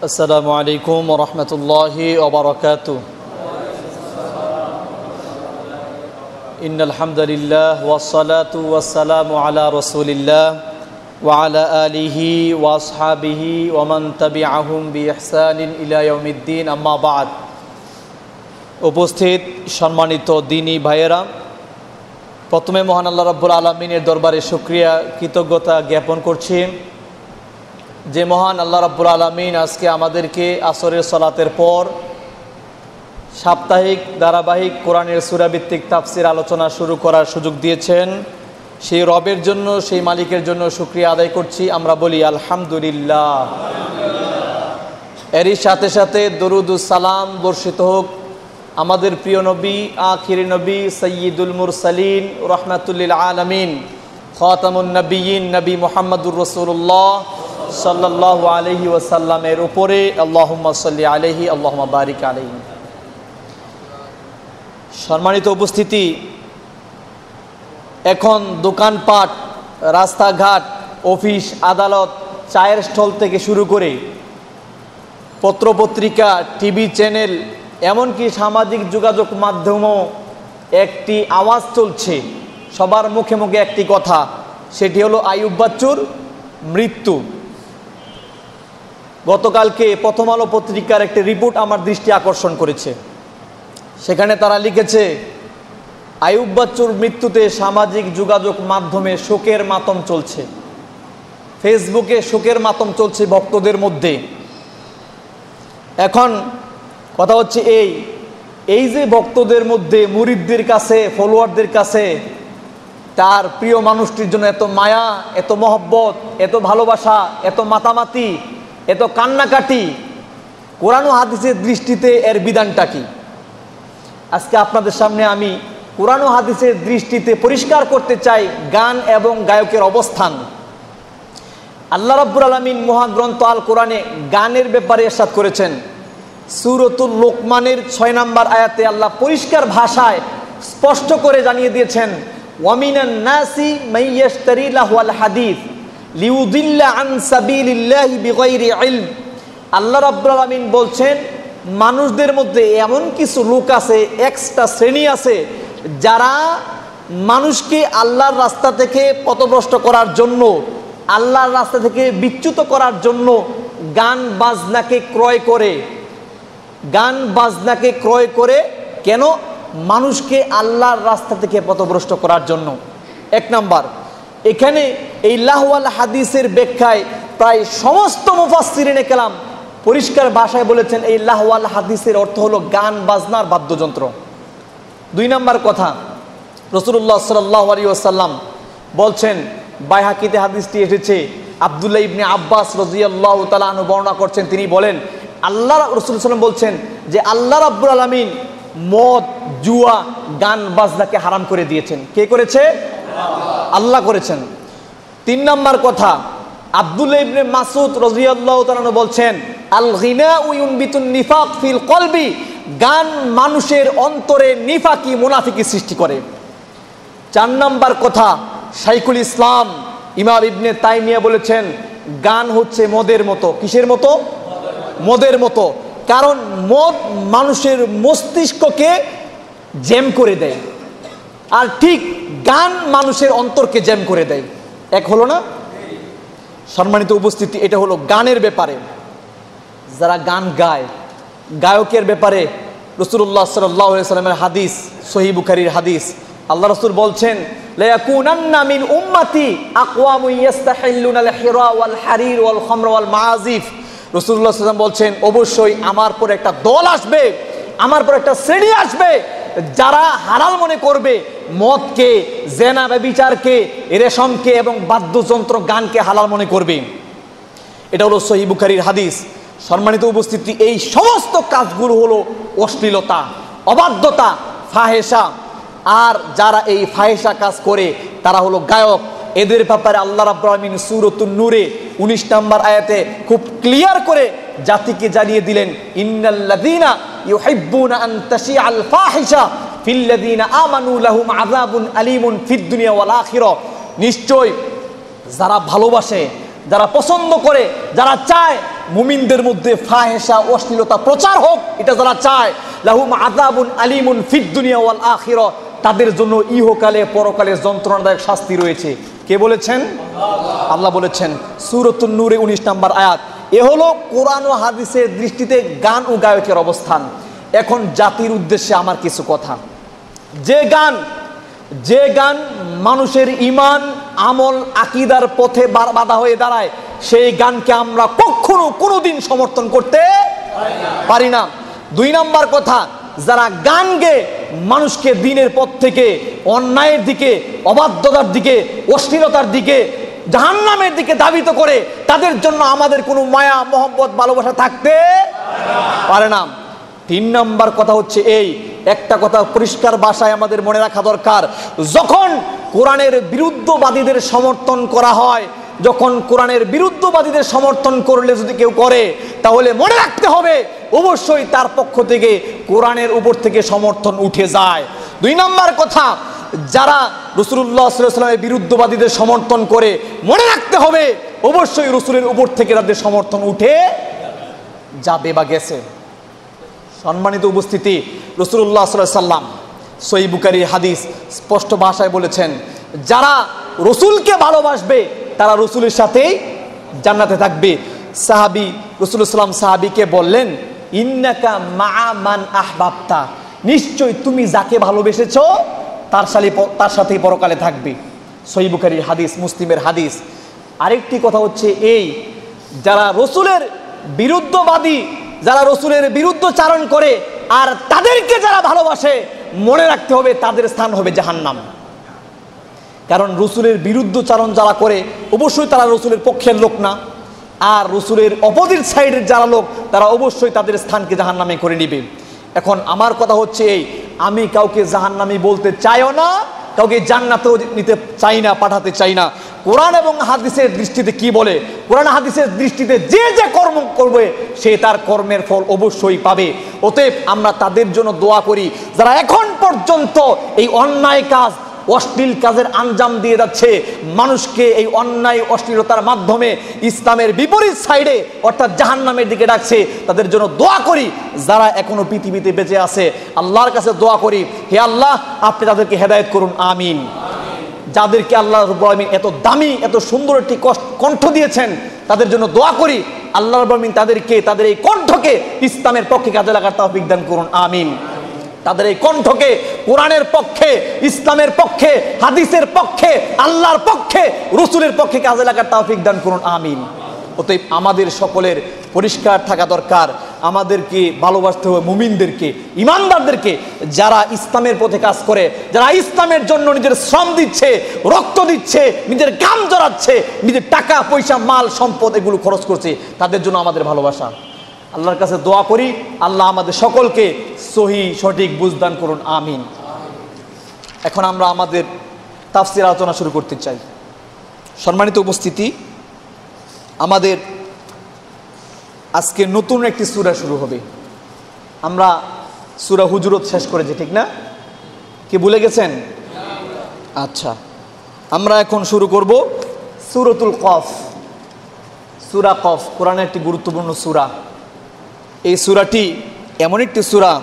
আসসালামু আলাইকুম ওয়া রাহমাতুল্লাহি ওয়া বারাকাতুহু। ইন্নাল হামদুলিল্লাহ ওয়াস সালাতু ওয়াস সালামু আলা রাসূলিল্লাহ ওয়া আলা আলিহি ওয়া আসহাবিহি ওয়া মান তাবিআহুম বিইহসানিন ইলা ইয়াউমিদ্দিন, আম্মা বা'দ। উপস্থিত সম্মানিত দ্বীনী ভাইয়েরা, প্রথমে মহান আল্লাহ রাব্বুল আলামিনের দরবারে শুকরিয়া কৃতজ্ঞতা জ্ঞাপন করছি যে মহান আল্লাহ রাব্বুল আলামিন আজকে আমাদেরকে আসরের সালাতের পর সাপ্তাহিক ধারাবাহিক কোরআনের সূরা ভিত্তিক তাফসির আলোচনা শুরু করার সুযোগ দিয়েছেন। সেই রবের জন্য, সেই মালিকের জন্য শুকরিয়া আদায় করছি। আমরা বলি আলহামদুলিল্লাহ। এরই সাথে সাথে দরুদুস সালাম বর্ষিত হোক আমাদের প্রিয় নবী, আখিরি নবী, সাইয়্যিদুল মুরসালিন, রাহমাতুল লিল আলামিন, খাতামুন নবিয়্যিন, নবী মুহাম্মদুর রাসূলুল্লাহ সাল্লাল্লাহু আলাইহি ওয়াসাল্লামের উপরে। আল্লাহুম্মা সাল্লি আলাইহি, আল্লাহুম্মা বারিক আলাইহি। সম্মানিত উপস্থিতি, এখন দোকানপাট, রাস্তাঘাট, অফিস, আদালত, চায়ের স্টল থেকে শুরু করে পত্রপত্রিকা, টিভি চ্যানেল, এমনকি সামাজিক যোগাযোগ মাধ্যমও একটি আওয়াজ চলছে, সবার মুখে মুখে একটি কথা, সেটি হলো আইয়ুব বাচ্চুর মৃত্যু। গতকালকে প্রথম আলো পত্রিকার একটি রিপোর্ট আমার দৃষ্টি আকর্ষণ করেছে। সেখানে তারা লিখেছে, আইয়ুব বাচ্চুর মৃত্যুতে সামাজিক যোগাযোগ মাধ্যমে শোকের মাতম চলছে, ফেসবুকে শোকের মাতম চলছে ভক্তদের মধ্যে। এখন কথা হচ্ছে এই যে ভক্তদের মধ্যে, মুরিদদের কাছে, ফলোয়ারদের কাছে তার প্রিয় মানুষটির জন্য এত মায়া, এত মহব্বত, এত ভালোবাসা, এত মাতামাতি, এত কান্নাকাটি, কোরআন ও হাদিসের দৃষ্টিতে এর বিধানটা কি? আজকে আপনাদের সামনে আমি কোরআন ও হাদিসের দৃষ্টিতে পরিষ্কার করতে চাই গান এবং গায়কের অবস্থান। আল্লাহ রাব্বুল আলামিন মহাগ্রন্থ আল কোরআনে গানের ব্যাপারে ইরশাদ করেছেন। সূরাতুল লোকমানের 6 নম্বর আয়াতে আল্লাহ পরিষ্কার ভাষায় স্পষ্ট করে জানিয়ে দিয়েছেন, ওয়ামিনান নাসি মাইয়াশতারি লাহুল হাদিস লিউদিল্লা আন সাবিলিল্লাহি বিগাইরি ইলম। আল্লাহ রাব্বুল আলামিন বলছেন, মানুষদের মধ্যে এমন কিছু লোক আছে, এক্সট্রা শ্রেণী আছে, যারা মানুষকে আল্লাহর রাস্তা থেকে পথভ্রষ্ট করার জন্য, আল্লাহর রাস্তা থেকে বিচ্যুত করার জন্য গান বাজনাকে ক্রয় করে। গান বাজনাকে ক্রয় করে কেন? মানুষকে আল্লাহর রাস্তা থেকে পথভ্রষ্ট করার জন্য। এক নাম্বার, এখানে এই লাহওয়াল হাদিসের ব্যাখ্যায় প্রায় সমস্ত মুফাসসিরিনে কেরাম পরিষ্কার ভাষায় বলেছেন, এই লাহওয়াল হাদিসের অর্থ হলো গান বাজনার বাদ্যযন্ত্র। 2 নম্বর কথা, রাসূলুল্লাহ সাল্লাল্লাহু আলাইহি ওয়াসাল্লাম বলছেন, বাইহাকিতে হাদিসটি এসেছে, আব্দুল্লাহ ইবনে আব্বাস রাদিয়াল্লাহু তাআলা আনহু বর্ণনা করছেন, তিনি বলেন, আল্লাহ রাসূল সাল্লাল্লাহু আলাইহি ওয়াসাল্লাম বলছেন যে আল্লাহ রাব্বুল আলামিন মদ, জুয়া, গান বাজনাকে হারাম করে দিয়েছেন। কে করেছে? আল্লাহ করেছেন। 3 নম্বর কথা, আব্দুল্লাহ ইবনে মাসউদ রাদিয়াল্লাহু তাআলা আনহু বলছেন, আল গিনাউ ইউনবিতুন নিফাক ফিল কলবি। গান মানুষের অন্তরে নিফাকি, মুনাফিকি সৃষ্টি করে। 4 নম্বর কথা, শাইখুল ইসলাম ইমাম ইবনে তাইমিয়া বলেছেন, গান হচ্ছে মদের মতো। কিসের মতো? মদের মতো। কারণ মদ মানুষের মস্তিষ্ককে জ্যাম করে দেয়, আর ঠিক গান মানুষের অন্তরকে জ্যাম করে দেয়। এক হলো না? সম্মানিত উপস্থিতি, এটা হলো গানের ব্যাপারে। যারা গান গায়, গায়কের ব্যাপারে রাসূলুল্লাহ সাল্লাল্লাহু আলাইহি ওয়াসাল্লামের হাদিস, সহিহ বুখারীর হাদিস, আল্লাহ রাসূল বলছেন, লা ইয়াকুনান্না মিন উম্মতি আকওয়ামু ইয়াস্তাহিল্লুনাল হিরা ওয়াল হারির ওয়াল খামর ওয়াল মাআজিফ। রাসূলুল্লাহ সাল্লাল্লাহু আলাইহি ওয়াসাল্লাম বলছেন, অবশ্যই আমার পর একটা দল আসবে, আমার পর একটা শ্রেণী আসবে, যারা হালাল মনে করবে মদকে, জেনা, ব্যভিচারকে, রেশমকে এবং বাদ্যযন্ত্র গানকে হালাল মনে করবে। এটা হলো সহিহ বুখারীর হাদিস। সম্মানিত উপস্থিতি, এই সমস্ত কাজগুলো হলো অশ্লীলতা, অবাধ্যতা, ফাহেসা। আর যারা এই ফাহেসা কাজ করে তারা হলো গায়ক। এদের ব্যাপারে আল্লাহ রাব্বুল আলামিন সূরাতুন নূরে 19 নম্বর আয়াতে খুব ক্লিয়ার করে জাতিকে জানিয়ে দিলেন, ইন্নাল্লাযীনা ইউহিব্বুনা আন তাশিআল ফাহিশা ফিল্লাযীনা আমানু লাহুম আযাবুন আলীমুন ফিদ দুনিয়া ওয়াল আখিরা। নিশ্চয় যারা ভালোবাসে, যারা পছন্দ করে, যারা চায় মুমিনদের মধ্যে ফাহেশা অশ্লীলতা প্রচার হোক, এটা যারা চায়, লাহুম আযাবুন আলিমুন ফিদ দুনিয়া ওয়াল আখিরা, তাদের জন্য ইহকালে পরকালে যন্ত্রণাদায়ক শাস্তি রয়েছে। কে বলেছেন? আল্লাহ বলেছেন সূরাতুন নূরে 19 নম্বর আয়াত। এ হলো কোরআন ও হাদিসের দৃষ্টিতে গান ও গায়কের অবস্থান। এখন জাতির উদ্দেশ্যে আমার কিছু কথা। যে গান মানুষের ঈমান আমল আকীদার পথে বাধা হয়ে দাঁড়ায়, সেই গানকে আমরা কখনো কোনোদিন সমর্থন করতে পারি না। 2 নম্বর কথা, যারা গান গেয়ে মানুষকে দিনের পথ থেকে অন্যায়ের দিকে, অবাধ্যতার দিকে, অশ্লীলতার দিকে, জাহান্নামের দিকে ধাবিত করে, তাদের জন্য আমাদের কোনো মায়া মহব্বত ভালোবাসা থাকতে পারে না। 3 নম্বর কথা হচ্ছে এই, একটা কথা পরিষ্কার ভাষায় আমাদের মনে রাখা দরকার, যখন কোরআনের বিরুদ্ধবাদীদের সমর্থন করা হয়, যখন কোরআনের বিরুদ্ধবাদীদের সমর্থন করলে যদি কেউ করে, তাহলে মনে রাখতে হবে অবশ্যই তার পক্ষ থেকে কোরআনের উপর থেকে সমর্থন উঠে যায়। 2 নম্বর কথা, যারা রাসূলুল্লাহ সাল্লাল্লাহু আলাইহি ওয়াসাল্লামের বিরুদ্ধবাদীদের সমর্থন করে, মনে রাখতে হবে অবশ্যই রাসূলের উপর থেকে তাদের সমর্থন উঠে যাবে বা গেছে। সম্মানিত উপস্থিতি, রাসূলুল্লাহ সাল্লাল্লাহু আলাইহি ওয়াসাল্লাম সহিহ বুখারী হাদিস স্পষ্ট ভাষায় বলেছেন, যারা রাসূলকে ভালোবাসবে তারা রাসূলের সাথেই জান্নাতে থাকবে। সাহাবী রাসূলুল্লাহ সাল্লাল্লাহু আলাইহি ওয়াসাল্লাম সাহাবীকে বললেন, ইন্নাকা মা মান আহবাবতা, নিশ্চয় তুমি যাকে ভালোবেসেছো তার সাথেই পরকালে থাকবে। সহিহ বুখারীর হাদিস, মুসলিমের হাদিস। আরেকটি কথা হচ্ছে এই, যারা রাসূলের বিরুদ্ধবাদী, যারা রাসূলের বিরুদ্ধচারণ করে আর তাদেরকে যারা ভালোবাসে, মনে রাখতে হবে তাদের স্থান হবে জাহান্নাম। কারণ রাসূলের বিরুদ্ধচারণ যারা করে অবশ্যই তারা রাসূলের পক্ষের লোক না, আর রাসূলের অপোজিট সাইডের যারা লোক তারা অবশ্যই তাদের স্থানকে জাহান্নামে করে নেবে। এখন আমার কথা হচ্ছে এই, আমি কাউকে জাহান্নামী বলতে চাইও না, কাউকে জান্নাতেও নিতে চাই না, পাঠাতে চাই না। কোরআন এবং হাদিসের দৃষ্টিতে কি বলে? কোরআন হাদিসের দৃষ্টিতে যে যে কর্ম করবে সে তার কর্মের ফল অবশ্যই পাবে। অতএব আমরা তাদের জন্য দোয়া করি যারা এখন পর্যন্ত এই অন্যায় কাজ, অশ্লীল কাজের আঞ্জাম দিয়ে যাচ্ছে, মানুষকে এই অন্যায় অশ্লীলতার মাধ্যমে ইসলামের বিপরীত সাইডে অর্থাৎ জাহান্নামের দিকে ডাকছে, তাদের জন্য দোয়া করি। যারা এখনো পৃথিবীতে বেঁচে আছে, আল্লাহর কাছে দোয়া করি, হে আল্লাহ আপনি তাদেরকে হেদায়েত করুন, আমিন। যাদেরকে আল্লাহ রাব্বুল আলামিন এত দামি, এত সুন্দর একটি কণ্ঠ দিয়েছেন, তাদের জন্য দোয়া করি আল্লাহ রাব্বুল আলামিন তাদেরকে, তাদের এই কণ্ঠকে ইসলামের পক্ষে কাজে লাগার তৌফিক দান করুন, আমিন। তাদের এই কণ্ঠকে কোরআনের পক্ষে, ইসলামের পক্ষে, হাদিসের পক্ষে, আল্লাহর পক্ষে, রাসূলের পক্ষে কাজে লাগার তৌফিক দান করুন, আমিন। অতএব আমাদের সকলের পরিষ্কার থাকা দরকার, আমাদেরকে ভালোবাসতে হবে মুমিনদেরকে, ইমানদারদেরকে, যারা ইসলামের পথে কাজ করে, যারা ইসলামের জন্য নিজের শ্রম দিচ্ছে, রক্ত দিচ্ছে, নিজের ঘাম জড়াচ্ছে, নিজের টাকা পয়সা মাল সম্পদ এগুলো খরচ করছে, তাদের জন্য আমাদের ভালোবাসা। আল্লাহর কাছে দোয়া করি আল্লাহ আমাদের সকলকে সঠিক বুঝদান করুন, আমিন। এখন আমরা আমাদের তাফসীর আলোচনা শুরু করতে চাই। সম্মানিত উপস্থিতি, আমাদের আজকে নতুন একটি সূরা শুরু হবে। আমরা সূরা হুজুরাত শেষ করেছি, ঠিক না? কি ভুলে গেছেন? আচ্ছা, আমরা এখন শুরু করব সূরাতুল কফ। সূরা কফ কোরআনের একটি গুরুত্বপূর্ণ সূরা। এই সূরাটি এমন একটি সূরা,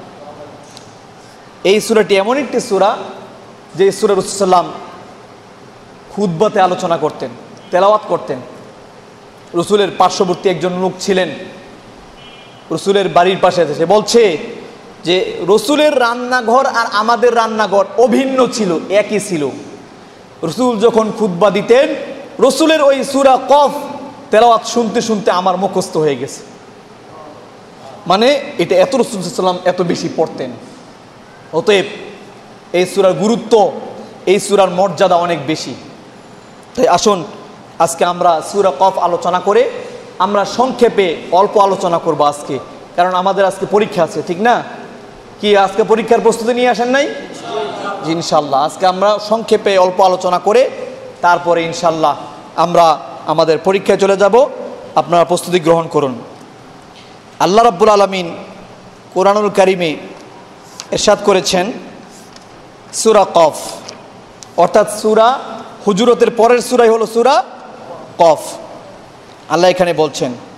যে সূরা রাসূলুল্লাহ সাল্লাল্লাহু আলাইহি ওয়াসাল্লাম খুতবাতে আলোচনা করতেন, তেলাওয়াত করতেন। রাসূলের পার্শ্ববর্তী একজন লোক ছিলেন, রাসূলের বাড়ির পাশে এসে বলছে যে রাসূলের রান্নাঘর আর আমাদের রান্নাঘর অভিন্ন ছিল, একই ছিল। রাসূল যখন খুতবা দিতেন, রাসূলের ওই সূরা কফ তেলাওয়াত শুনতে শুনতে আমার মুখস্থ হয়ে গেছে। মানে এটা এত রাসূল সাল্লাল্লাহু আলাইহি ওয়াসাল্লাম এত বেশি পড়তেন। অতএব এই সূরার গুরুত্ব, এই সূরার মর্যাদা অনেক বেশি। তাই আসুন আজকে আমরা সূরা কফ আলোচনা করে আমরা সংক্ষেপে অল্প আলোচনা করব আজকে, কারণ আমাদের আজকে পরীক্ষা আছে, ঠিক না? কি আজকে পরীক্ষার প্রস্তুতি নিয়ে আসেন নাই? জি ইনশাল্লাহ আজকে আমরা সংক্ষেপে অল্প আলোচনা করে তারপরে ইনশাল্লাহ আমরা আমাদের পরীক্ষায় চলে যাব। আপনারা প্রস্তুতি গ্রহণ করুন। আল্লাহ রাব্বুল আলামিন কোরআনুল কারিমে ইরশাদ করেছেন সূরা কফ, অর্থাৎ সূরা হুজুরাতের পরের সূরাই হলো সূরা কফ। আল্লাহ এখানে বলছেন,